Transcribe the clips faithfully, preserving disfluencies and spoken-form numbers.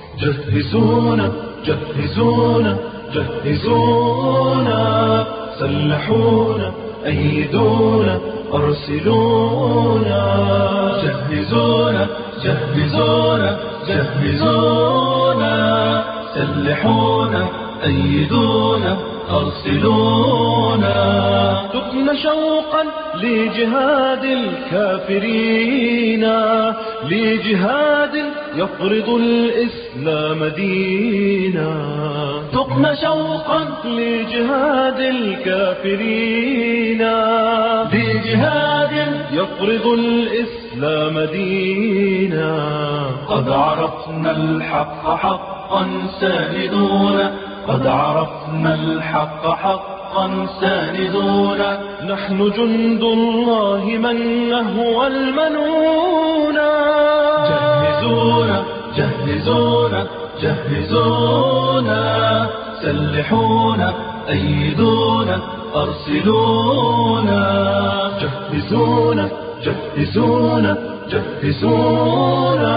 جهزونا جهزونا جهزونا، سلحونا أيدونا أرسلونا. جهزونا جهزونا جهزونا، سلحونا أيدونا أرسلونا. تقن شوقا لجهاد الكافرين، لجهاد يفرض الإسلام دينا. تقن شوقا لجهاد الكافرين، لجهاد يفرض الإسلام دينا. قد عرفنا الحق حقا ساندونا، قد عرفنا الحق حقا ساندونا. نحن جند الله من نهوى المنونا. جهزونا جهزونا جهزونا، سلحونا أيدونا أرسلونا. جهزونا جهزونا جهزونا،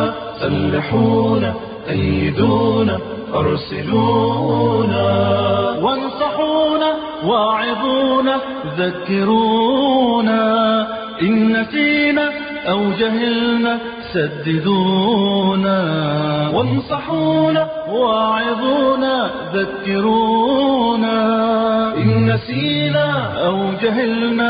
سلحونا أيدونا أرسلونا. وانصحونا واعظونا ذكرونا، إن نسينا أو جهلنا سددونا. وانصحونا واعظونا ذكرونا، إن نسينا أو جهلنا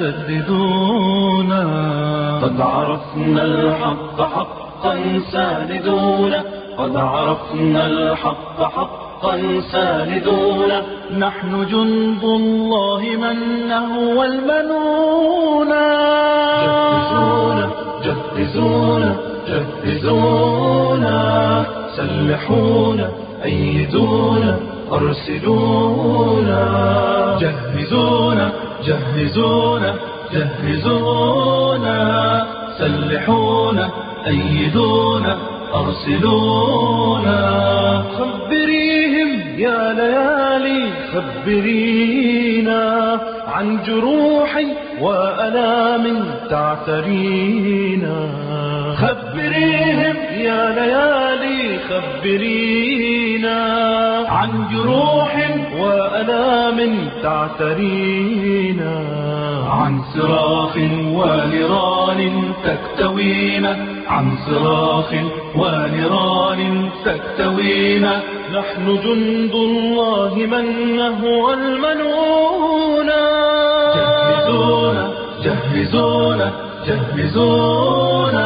سددونا. قد عرفنا الحق حقا ساندونا، قد عرفنا الحق حقا ساندونا. نحن جند الله من نهوى المنونا. جهزونا جهزونا جهزونا، سلحونا أيدونا أرسلونا. جهزونا جهزونا جهزونا، سلحونا أيدونا أرسلونا. خبريهم يا ليالي خبرينا، عن جروح وألام تعترينا. خبريهم يا ليالي خبرينا، عن جروح وألام تعترينا. عن صراخ ونيران تكتوينا، عن صراخ ونيران تكتوينا. نحن جند الله من نهوى المنونا. جهزونا جهزونا جهزونا،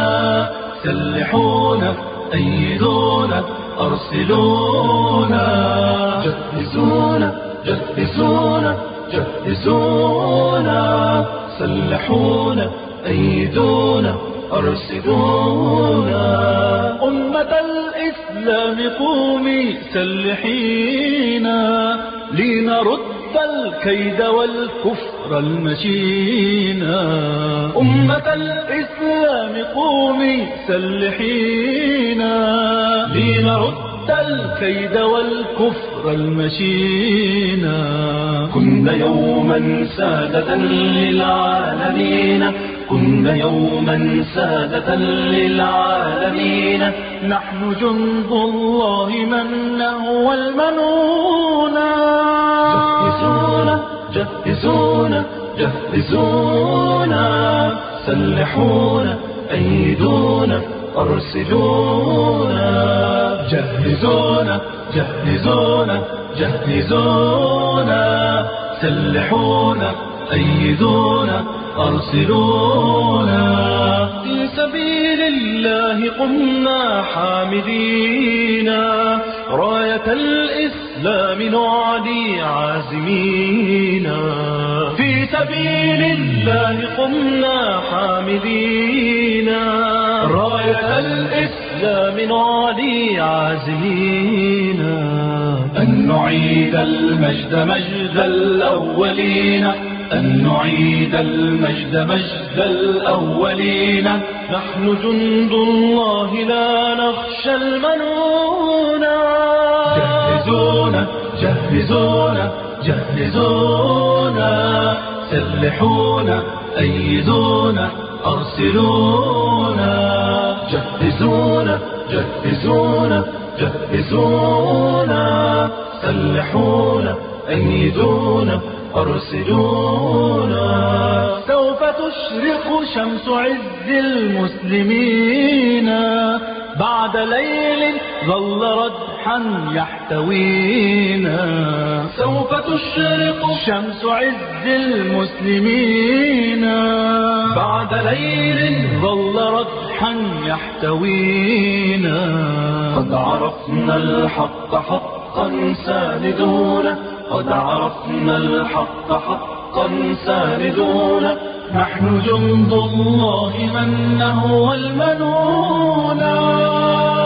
سلحونا أيدونا أرسلونا. جهزونا جهزونا جهزونا، سلحونا أيدونا أرسلونا. أمة الإسلام قومي سلحينا، لنرد الكيد والكفر المشينا. أمة الإسلام قومي سلحينا، لنرد الكيد والكفر المشينا. كنا يوما سادة للعالمين، كنا يوما سادة للعالمين. نحن جند الله من نهوى المنونا. جهزونا جهزونا جهزونا، سلحونا أيدونا أرسلونا. جهزونا جهزونا جهزونا، سلحونا أيدونا أرسلونا. في سبيل الله قمنا حامدين، راية الإسلام نعلي عازمين. في سبيل الله قمنا حامدين، راية الإسلام نعلي عازمين. أن نعيد المجد مجد الأولين، أن نعيد المجد مجد الأولين. نحن جند الله لا نخشى المنونا. جهزونا جهزونا جهزونا، سلحونا أيدونا أرسلونا. جهزونا جهزونا جهزونا سلحونا أيدونا أرسلونا. سوف تشرق شمس عز المسلمين بعد ليل ظل ردحا يحتوينا. سوف تشرق شمس عز المسلمين بعد ليل ظل ردحا يحتوينا. قد عرفنا الحق حقا ساندونا، قد عرفنا الحق حقا ساندونا. نحن جند الله من هو المنونا.